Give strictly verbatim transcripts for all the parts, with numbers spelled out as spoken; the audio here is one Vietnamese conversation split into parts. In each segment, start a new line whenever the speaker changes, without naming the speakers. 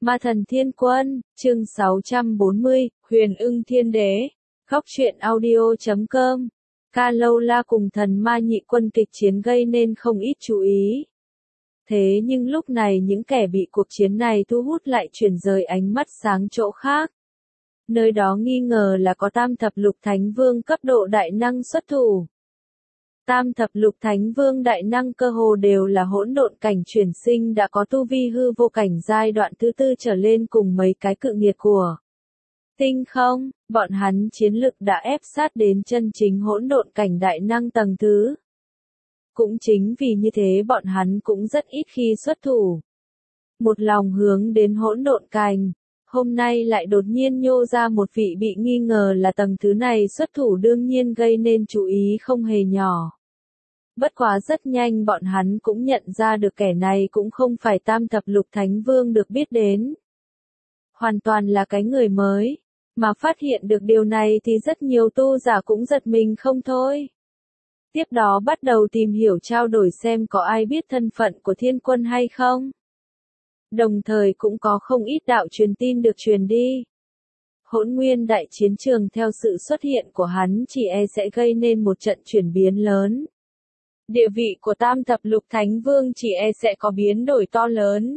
Ma thần thiên quân, chương sáu trăm bốn mươi, huyền ưng thiên đế. Góc truyện audio chấm com. Ca Lâu La cùng thần ma nhị quân kịch chiến gây nên không ít chú ý. Thế nhưng lúc này những kẻ bị cuộc chiến này thu hút lại chuyển rời ánh mắt sang chỗ khác. Nơi đó nghi ngờ là có tam thập lục thánh vương cấp độ đại năng xuất thủ. Tam thập lục thánh vương đại năng cơ hồ đều là hỗn độn cảnh chuyển sinh đã có tu vi hư vô cảnh giai đoạn thứ tư trở lên cùng mấy cái cự nghiệt của tinh không, bọn hắn chiến lực đã ép sát đến chân chính hỗn độn cảnh đại năng tầng thứ. Cũng chính vì như thế bọn hắn cũng rất ít khi xuất thủ. Một lòng hướng đến hỗn độn cảnh, hôm nay lại đột nhiên nhô ra một vị bị nghi ngờ là tầng thứ này xuất thủ đương nhiên gây nên chú ý không hề nhỏ. Bất quá rất nhanh bọn hắn cũng nhận ra được kẻ này cũng không phải tam thập lục thánh vương được biết đến. Hoàn toàn là cái người mới, mà phát hiện được điều này thì rất nhiều tu giả cũng giật mình không thôi. Tiếp đó bắt đầu tìm hiểu trao đổi xem có ai biết thân phận của thiên quân hay không. Đồng thời cũng có không ít đạo truyền tin được truyền đi. Hỗn nguyên đại chiến trường theo sự xuất hiện của hắn chỉ e sẽ gây nên một trận chuyển biến lớn. Địa vị của tam thập lục thánh vương chỉ e sẽ có biến đổi to lớn.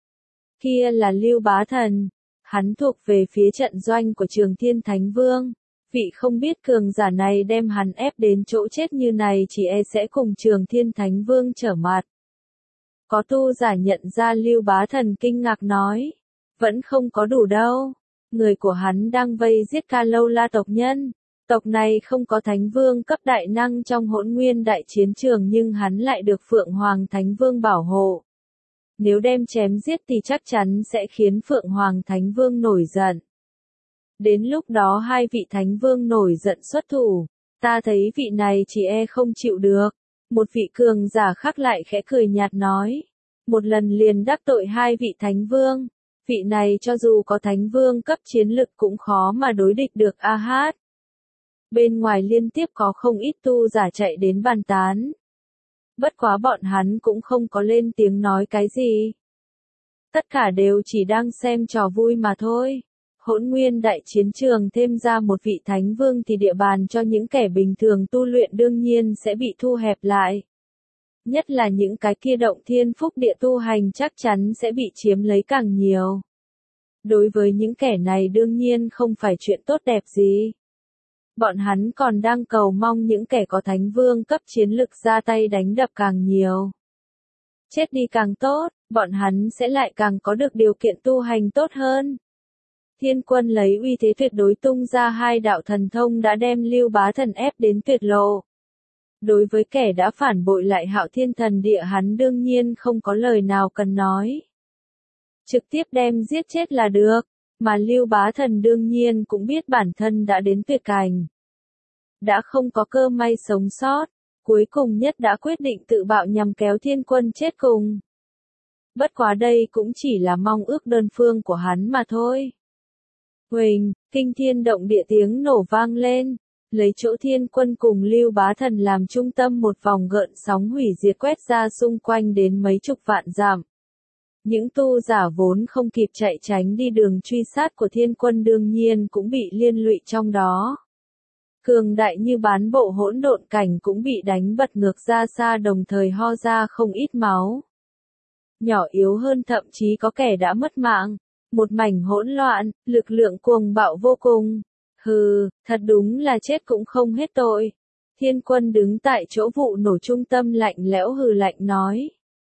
Kia là Lưu Bá Thần, hắn thuộc về phía trận doanh của Trường Thiên Thánh Vương. Vị không biết cường giả này đem hắn ép đến chỗ chết như này chỉ e sẽ cùng Trường Thiên Thánh Vương trở mặt. Có tu giả nhận ra Lưu Bá Thần kinh ngạc nói, vẫn không có đủ đâu. Người của hắn đang vây giết Ca Lâu La tộc nhân. Tộc này không có thánh vương cấp đại năng trong hỗn nguyên đại chiến trường nhưng hắn lại được Phượng Hoàng Thánh Vương bảo hộ. Nếu đem chém giết thì chắc chắn sẽ khiến Phượng Hoàng Thánh Vương nổi giận. Đến lúc đó hai vị thánh vương nổi giận xuất thủ, ta thấy vị này chỉ e không chịu được. Một vị cường giả khác lại khẽ cười nhạt nói, một lần liền đắc tội hai vị thánh vương, vị này cho dù có thánh vương cấp chiến lực cũng khó mà đối địch được a hát. Bên ngoài liên tiếp có không ít tu giả chạy đến bàn tán. Bất quá bọn hắn cũng không có lên tiếng nói cái gì. Tất cả đều chỉ đang xem trò vui mà thôi. Hỗn nguyên đại chiến trường thêm ra một vị thánh vương thì địa bàn cho những kẻ bình thường tu luyện đương nhiên sẽ bị thu hẹp lại. Nhất là những cái kia động thiên phúc địa tu hành chắc chắn sẽ bị chiếm lấy càng nhiều. Đối với những kẻ này đương nhiên không phải chuyện tốt đẹp gì. Bọn hắn còn đang cầu mong những kẻ có thánh vương cấp chiến lực ra tay đánh đập càng nhiều. Chết đi càng tốt, bọn hắn sẽ lại càng có được điều kiện tu hành tốt hơn. Thiên quân lấy uy thế tuyệt đối tung ra hai đạo thần thông đã đem Lưu Bá Thần ép đến tuyệt lộ. Đối với kẻ đã phản bội lại Hạo Thiên Thần Địa hắn đương nhiên không có lời nào cần nói. Trực tiếp đem giết chết là được. Mà Lưu Bá Thần đương nhiên cũng biết bản thân đã đến tuyệt cảnh. Đã không có cơ may sống sót, cuối cùng nhất đã quyết định tự bạo nhằm kéo thiên quân chết cùng. Bất quá đây cũng chỉ là mong ước đơn phương của hắn mà thôi. Huỳnh, kinh thiên động địa tiếng nổ vang lên, lấy chỗ thiên quân cùng Lưu Bá Thần làm trung tâm một vòng gợn sóng hủy diệt quét ra xung quanh đến mấy chục vạn dặm. Những tu giả vốn không kịp chạy tránh đi đường truy sát của thiên quân đương nhiên cũng bị liên lụy trong đó. Cường đại như bán bộ hỗn độn cảnh cũng bị đánh bật ngược ra xa đồng thời ho ra không ít máu. Nhỏ yếu hơn thậm chí có kẻ đã mất mạng. Một mảnh hỗn loạn, lực lượng cuồng bạo vô cùng. Hừ, thật đúng là chết cũng không hết tội. Thiên quân đứng tại chỗ vụ nổ trung tâm lạnh lẽo hừ lạnh nói.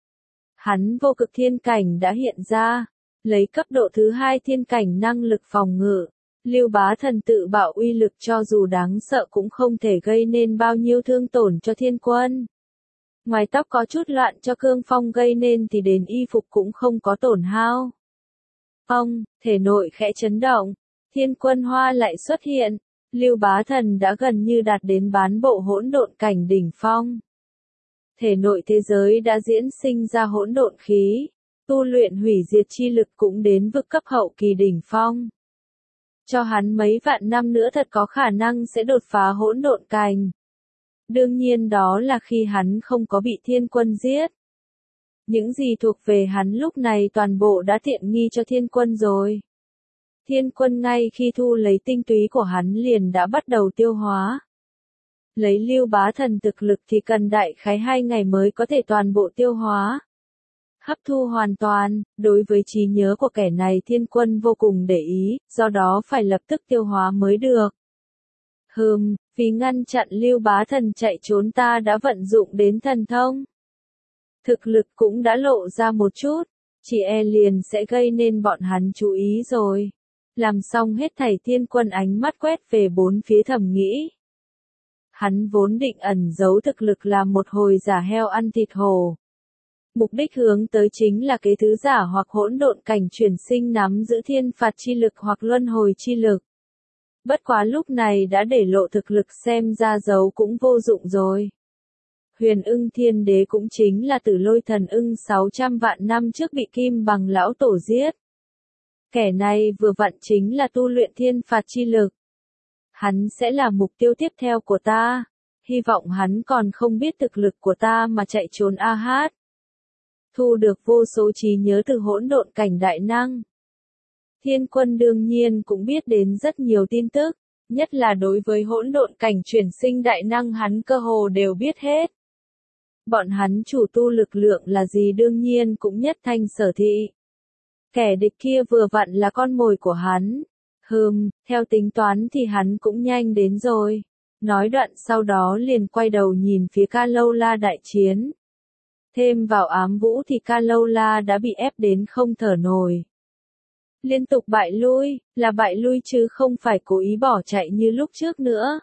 Hắn vô cực thiên cảnh đã hiện ra, lấy cấp độ thứ hai thiên cảnh năng lực phòng ngự, Lưu Bá Thần tự bạo uy lực cho dù đáng sợ cũng không thể gây nên bao nhiêu thương tổn cho thiên quân. Ngoài tóc có chút loạn cho cương phong gây nên thì đến y phục cũng không có tổn hao. Ông, thể nội khẽ chấn động, thiên quân hoa lại xuất hiện, Lưu Bá Thần đã gần như đạt đến bán bộ hỗn độn cảnh đỉnh phong. Thể nội thế giới đã diễn sinh ra hỗn độn khí, tu luyện hủy diệt chi lực cũng đến vực cấp hậu kỳ đỉnh phong. Cho hắn mấy vạn năm nữa thật có khả năng sẽ đột phá hỗn độn cảnh. Đương nhiên đó là khi hắn không có bị thiên quân giết. Những gì thuộc về hắn lúc này toàn bộ đã tiện nghi cho Thiên Quân rồi. Thiên Quân ngay khi thu lấy tinh túy của hắn liền đã bắt đầu tiêu hóa. Lấy Lưu Bá Thần thực lực thì cần đại khái hai ngày mới có thể toàn bộ tiêu hóa. Hấp thu hoàn toàn, đối với trí nhớ của kẻ này Thiên Quân vô cùng để ý, do đó phải lập tức tiêu hóa mới được. Hừm, vì ngăn chặn Lưu Bá Thần chạy trốn ta đã vận dụng đến thần thông. Thực lực cũng đã lộ ra một chút, chỉ e liền sẽ gây nên bọn hắn chú ý rồi. Làm xong hết thảy Thiên Quân ánh mắt quét về bốn phía thầm nghĩ. Hắn vốn định ẩn giấu thực lực làm một hồi giả heo ăn thịt hổ. Mục đích hướng tới chính là kế thứ giả hoặc hỗn độn cảnh chuyển sinh nắm giữ thiên phạt chi lực hoặc luân hồi chi lực. Bất quá lúc này đã để lộ thực lực xem ra giấu cũng vô dụng rồi. Huyền Ưng Thiên Đế cũng chính là Tử Lôi Thần Ưng sáu trăm vạn năm trước bị Kim Bằng lão tổ giết. Kẻ này vừa vặn chính là tu luyện thiên phạt chi lực. Hắn sẽ là mục tiêu tiếp theo của ta. Hy vọng hắn còn không biết thực lực của ta mà chạy trốn a hát. Thu được vô số trí nhớ từ hỗn độn cảnh đại năng. Thiên Quân đương nhiên cũng biết đến rất nhiều tin tức, nhất là đối với hỗn độn cảnh chuyển sinh đại năng hắn cơ hồ đều biết hết. Bọn hắn chủ tu lực lượng là gì đương nhiên cũng nhất thanh sở thị. Kẻ địch kia vừa vặn là con mồi của hắn. Hừm, theo tính toán thì hắn cũng nhanh đến rồi. Nói đoạn sau đó liền quay đầu nhìn phía Ca Lâu La đại chiến. Thêm vào ám vũ thì Ca Lâu La đã bị ép đến không thở nổi. Liên tục bại lui, là bại lui chứ không phải cố ý bỏ chạy như lúc trước nữa.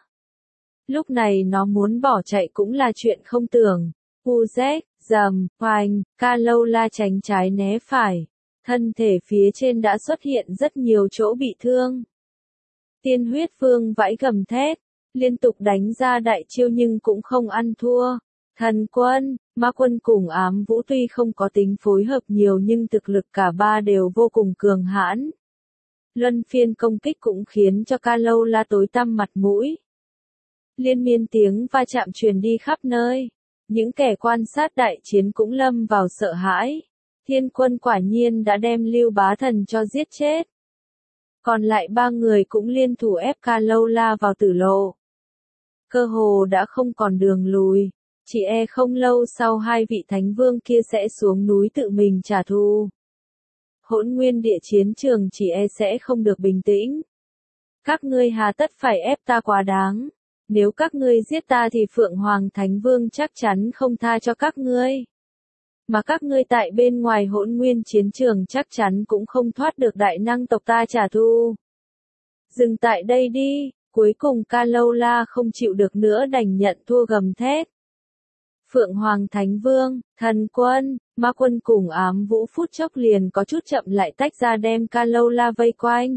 Lúc này nó muốn bỏ chạy cũng là chuyện không tưởng. Hu rét, dầm, hoành, Ca Lâu La tránh trái né phải. Thân thể phía trên đã xuất hiện rất nhiều chỗ bị thương. Tiên huyết vương vẫy gầm thét, liên tục đánh ra đại chiêu nhưng cũng không ăn thua. Thần quân, ma quân cùng ám vũ tuy không có tính phối hợp nhiều nhưng thực lực cả ba đều vô cùng cường hãn. Luân phiên công kích cũng khiến cho Ca Lâu La tối tăm mặt mũi. Liên miên tiếng va chạm truyền đi khắp nơi. Những kẻ quan sát đại chiến cũng lâm vào sợ hãi. Thiên Quân quả nhiên đã đem Lưu Bá Thần cho giết chết. Còn lại ba người cũng liên thủ ép Ca Lâu La vào tử lộ. Cơ hồ đã không còn đường lùi. Chỉ e không lâu sau hai vị thánh vương kia sẽ xuống núi tự mình trả thù. Hỗn nguyên địa chiến trường chỉ e sẽ không được bình tĩnh. Các ngươi hà tất phải ép ta quá đáng. Nếu các ngươi giết ta thì Phượng Hoàng Thánh Vương chắc chắn không tha cho các ngươi. Mà các ngươi tại bên ngoài hỗn nguyên chiến trường chắc chắn cũng không thoát được đại năng tộc ta trả thù. Dừng tại đây đi, cuối cùng Ca Lâu La không chịu được nữa đành nhận thua gầm thét. Phượng Hoàng Thánh Vương, Thần Quân, Ma Quân cùng ám vũ phút chốc liền có chút chậm lại tách ra đem Ca Lâu La vây quanh.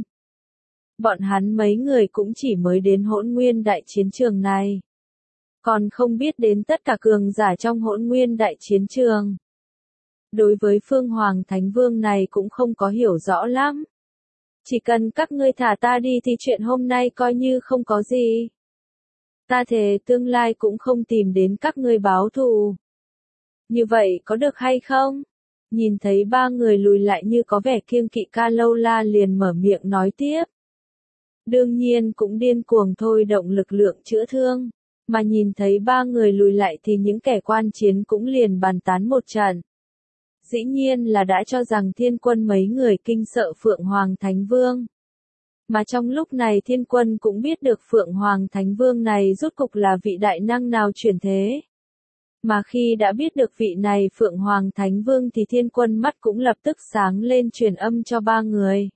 Bọn hắn mấy người cũng chỉ mới đến hỗn nguyên đại chiến trường này. Còn không biết đến tất cả cường giả trong hỗn nguyên đại chiến trường. Đối với Phương Hoàng Thánh Vương này cũng không có hiểu rõ lắm. Chỉ cần các ngươi thả ta đi thì chuyện hôm nay coi như không có gì. Ta thề tương lai cũng không tìm đến các ngươi báo thù. Như vậy có được hay không? Nhìn thấy ba người lùi lại như có vẻ kiêng kỵ Ca Lâu La liền mở miệng nói tiếp. Đương nhiên cũng điên cuồng thôi động lực lượng chữa thương. Mà nhìn thấy ba người lùi lại thì những kẻ quan chiến cũng liền bàn tán một trận. Dĩ nhiên là đã cho rằng Thiên Quân mấy người kinh sợ Phượng Hoàng Thánh Vương. Mà trong lúc này Thiên Quân cũng biết được Phượng Hoàng Thánh Vương này rốt cục là vị đại năng nào chuyển thế. Mà khi đã biết được vị này Phượng Hoàng Thánh Vương thì Thiên Quân mắt cũng lập tức sáng lên truyền âm cho ba người.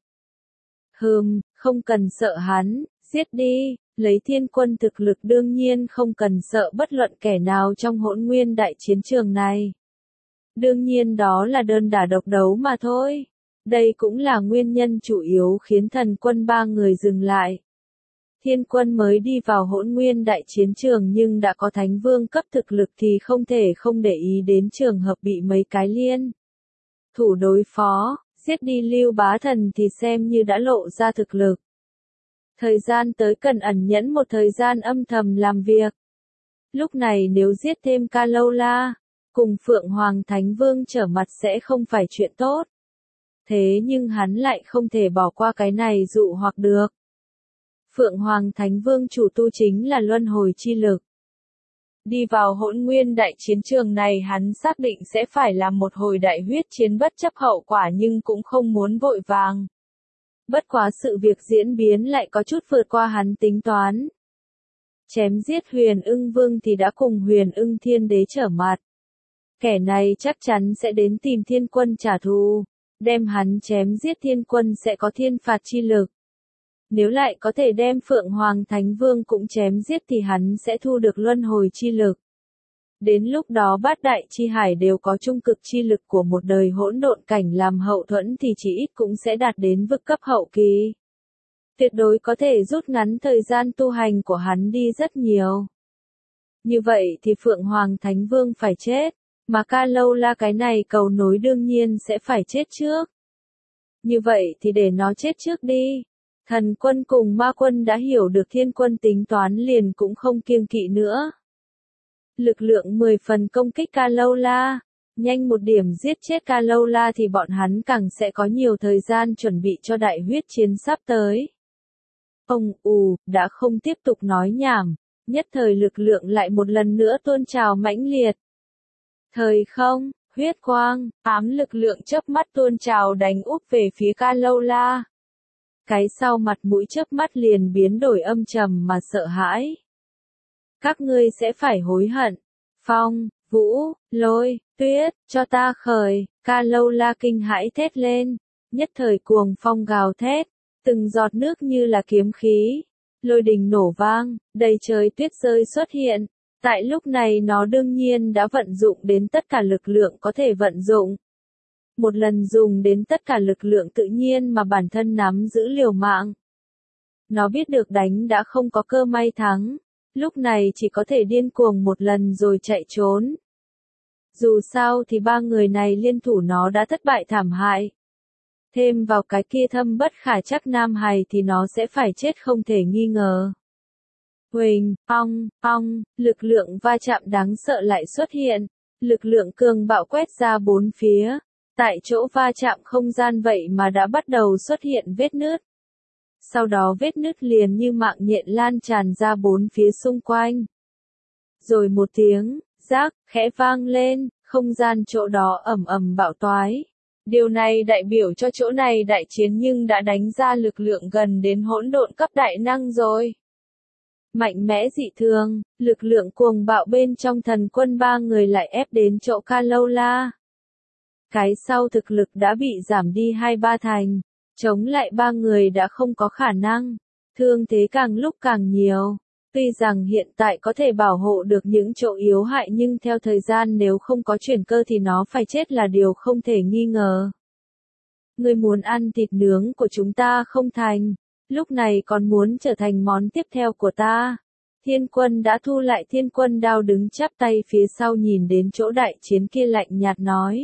Hừm, không cần sợ hắn, giết đi, lấy Thiên Quân thực lực đương nhiên không cần sợ bất luận kẻ nào trong hỗn nguyên đại chiến trường này. Đương nhiên đó là đơn đả độc đấu mà thôi. Đây cũng là nguyên nhân chủ yếu khiến Thần Quân ba người dừng lại. Thiên Quân mới đi vào hỗn nguyên đại chiến trường nhưng đã có Thánh Vương cấp thực lực thì không thể không để ý đến trường hợp bị mấy cái liên thủ đối phó, giết đi Lưu Bá Thần thì xem như đã lộ ra thực lực. Thời gian tới cần ẩn nhẫn một thời gian âm thầm làm việc. Lúc này nếu giết thêm Ca Lâu La, cùng Phượng Hoàng Thánh Vương trở mặt sẽ không phải chuyện tốt. Thế nhưng hắn lại không thể bỏ qua cái này dụ hoặc được. Phượng Hoàng Thánh Vương chủ tu chính là luân hồi chi lực. Đi vào hỗn nguyên đại chiến trường này hắn xác định sẽ phải làm một hồi đại huyết chiến bất chấp hậu quả nhưng cũng không muốn vội vàng. Bất quá sự việc diễn biến lại có chút vượt qua hắn tính toán. Chém giết Huyền Ưng Vương thì đã cùng Huyền Ưng Thiên Đế trở mặt. Kẻ này chắc chắn sẽ đến tìm Thiên Quân trả thù, đem hắn chém giết Thiên Quân sẽ có thiên phạt chi lực. Nếu lại có thể đem Phượng Hoàng Thánh Vương cũng chém giết thì hắn sẽ thu được luân hồi chi lực. Đến lúc đó bát đại chi hải đều có trung cực chi lực của một đời hỗn độn cảnh làm hậu thuẫn thì chỉ ít cũng sẽ đạt đến vực cấp hậu kỳ. Tuyệt đối có thể rút ngắn thời gian tu hành của hắn đi rất nhiều. Như vậy thì Phượng Hoàng Thánh Vương phải chết, mà Ca Lâu La cái này cầu nối đương nhiên sẽ phải chết trước. Như vậy thì để nó chết trước đi. Thần quân cùng ma quân đã hiểu được Thiên Quân tính toán liền cũng không kiêng kỵ nữa. Lực lượng mười phần công kích Ca Lâu La, nhanh một điểm giết chết Ca Lâu La thì bọn hắn càng sẽ có nhiều thời gian chuẩn bị cho đại huyết chiến sắp tới. Ông ù, đã không tiếp tục nói nhảm, nhất thời lực lượng lại một lần nữa tuôn trào mãnh liệt. Thời không, huyết quang, ám lực lượng chớp mắt tuôn trào đánh úp về phía Ca Lâu La. Cái sau mặt mũi chớp mắt liền biến đổi âm trầm mà sợ hãi. Các ngươi sẽ phải hối hận. Phong, vũ, lôi, tuyết, cho ta khởi. Ca Lâu La kinh hãi thét lên. Nhất thời cuồng phong gào thét. Từng giọt nước như là kiếm khí. Lôi đình nổ vang, đầy trời tuyết rơi xuất hiện. Tại lúc này nó đương nhiên đã vận dụng đến tất cả lực lượng có thể vận dụng. Một lần dùng đến tất cả lực lượng tự nhiên mà bản thân nắm giữ liều mạng. Nó biết được đánh đã không có cơ may thắng. Lúc này chỉ có thể điên cuồng một lần rồi chạy trốn. Dù sao thì ba người này liên thủ nó đã thất bại thảm hại. Thêm vào cái kia thâm bất khả trắc nam hài thì nó sẽ phải chết không thể nghi ngờ. Huỳnh, ong, ong, lực lượng va chạm đáng sợ lại xuất hiện. Lực lượng cường bạo quét ra bốn phía. Tại chỗ va chạm không gian vậy mà đã bắt đầu xuất hiện vết nứt. Sau đó vết nứt liền như mạng nhện lan tràn ra bốn phía xung quanh. Rồi một tiếng, rác, khẽ vang lên, không gian chỗ đó ầm ầm bạo toái. Điều này đại biểu cho chỗ này đại chiến nhưng đã đánh ra lực lượng gần đến hỗn độn cấp đại năng rồi. Mạnh mẽ dị thường, lực lượng cuồng bạo bên trong thần quân ba người lại ép đến chỗ Ca Lâu La. Cái sau thực lực đã bị giảm đi hai ba thành, chống lại ba người đã không có khả năng, thương thế càng lúc càng nhiều. Tuy rằng hiện tại có thể bảo hộ được những chỗ yếu hại nhưng theo thời gian nếu không có chuyển cơ thì nó phải chết là điều không thể nghi ngờ. Ngươi muốn ăn thịt nướng của chúng ta không thành, lúc này còn muốn trở thành món tiếp theo của ta. Thiên Quân đã thu lại Thiên Quân đao đứng chắp tay phía sau nhìn đến chỗ đại chiến kia lạnh nhạt nói.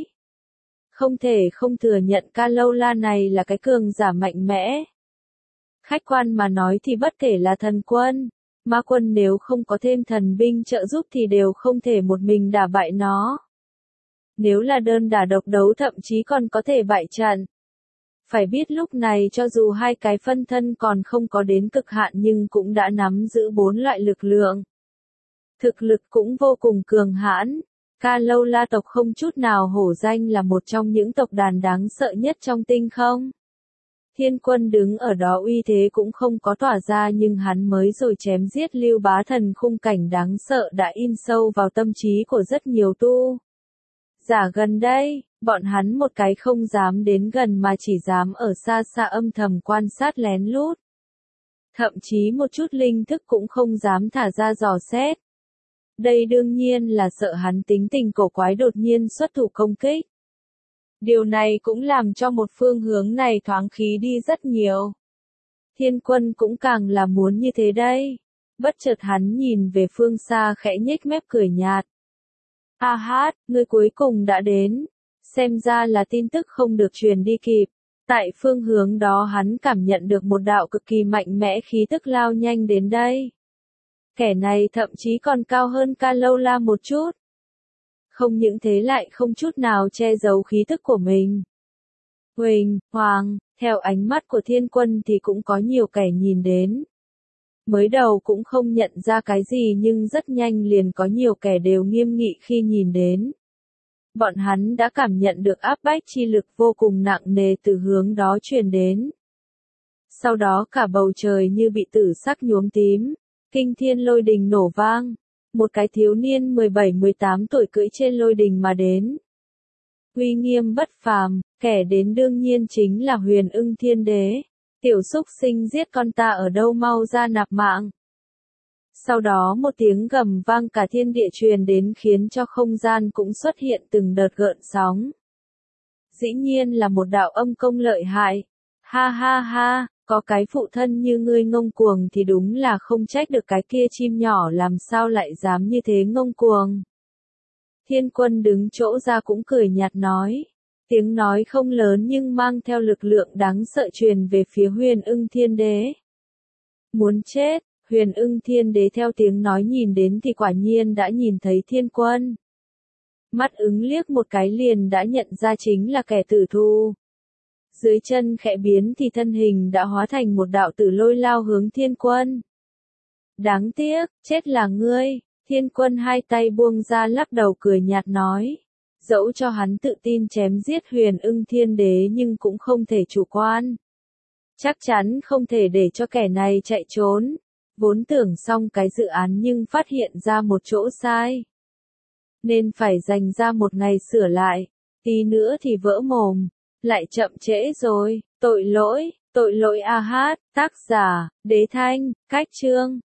Không thể không thừa nhận Ca Lâu La này là cái cường giả mạnh mẽ. Khách quan mà nói thì bất kể là thần quân, ma quân nếu không có thêm thần binh trợ giúp thì đều không thể một mình đả bại nó. Nếu là đơn đả độc đấu thậm chí còn có thể bại trận. Phải biết lúc này cho dù hai cái phân thân còn không có đến cực hạn nhưng cũng đã nắm giữ bốn loại lực lượng. Thực lực cũng vô cùng cường hãn. Ca Lâu La tộc không chút nào hổ danh là một trong những tộc đàn đáng sợ nhất trong tinh không. Thiên Quân đứng ở đó uy thế cũng không có tỏa ra nhưng hắn mới rồi chém giết Lưu Bá Thần khung cảnh đáng sợ đã in sâu vào tâm trí của rất nhiều tu. Giả gần đây, bọn hắn một cái không dám đến gần mà chỉ dám ở xa xa âm thầm quan sát lén lút. Thậm chí một chút linh thức cũng không dám thả ra dò xét. Đây đương nhiên là sợ hắn tính tình cổ quái đột nhiên xuất thủ công kích. Điều này cũng làm cho một phương hướng này thoáng khí đi rất nhiều. Thiên Quân cũng càng là muốn như thế đây. Bất chợt hắn nhìn về phương xa khẽ nhếch mép cười nhạt. A hát, ngươi cuối cùng đã đến. Xem ra là tin tức không được truyền đi kịp. Tại phương hướng đó hắn cảm nhận được một đạo cực kỳ mạnh mẽ khí tức lao nhanh đến đây. Kẻ này thậm chí còn cao hơn Ca Lâu La một chút. Không những thế lại không chút nào che giấu khí tức của mình. Huỳnh, Hoàng, theo ánh mắt của Thiên Quân thì cũng có nhiều kẻ nhìn đến. Mới đầu cũng không nhận ra cái gì nhưng rất nhanh liền có nhiều kẻ đều nghiêm nghị khi nhìn đến. Bọn hắn đã cảm nhận được áp bách chi lực vô cùng nặng nề từ hướng đó truyền đến. Sau đó cả bầu trời như bị tử sắc nhuốm tím, kinh thiên lôi đình nổ vang. Một cái thiếu niên mười bảy mười tám tuổi cưỡi trên lôi đình mà đến. Uy nghiêm bất phàm, kẻ đến đương nhiên chính là Huyền Ưng Thiên Đế. Tiểu xúc sinh giết con ta ở đâu, mau ra nạp mạng. Sau đó một tiếng gầm vang cả thiên địa truyền đến khiến cho không gian cũng xuất hiện từng đợt gợn sóng. Dĩ nhiên là một đạo âm công lợi hại. Ha ha ha, có cái phụ thân như ngươi ngông cuồng thì đúng là không trách được cái kia chim nhỏ làm sao lại dám như thế ngông cuồng. Thiên Quân đứng chỗ ra cũng cười nhạt nói. Tiếng nói không lớn nhưng mang theo lực lượng đáng sợ truyền về phía Huyền Ưng Thiên Đế. Muốn chết, Huyền Ưng Thiên Đế theo tiếng nói nhìn đến thì quả nhiên đã nhìn thấy Thiên Quân. Mắt ứng liếc một cái liền đã nhận ra chính là kẻ tử thù. Dưới chân khẽ biến thì thân hình đã hóa thành một đạo tử lôi lao hướng Thiên Quân. Đáng tiếc, chết là ngươi. Thiên Quân hai tay buông ra lắc đầu cười nhạt nói. Dẫu cho hắn tự tin chém giết Huyền Ưng Thiên Đế nhưng cũng không thể chủ quan. Chắc chắn không thể để cho kẻ này chạy trốn. Vốn tưởng xong cái dự án nhưng phát hiện ra một chỗ sai. Nên phải dành ra một ngày sửa lại. Tí nữa thì vỡ mồm. Lại chậm trễ rồi. Tội lỗi, tội lỗi a hát. Tác giả, Đế Thanh, Cách Chương.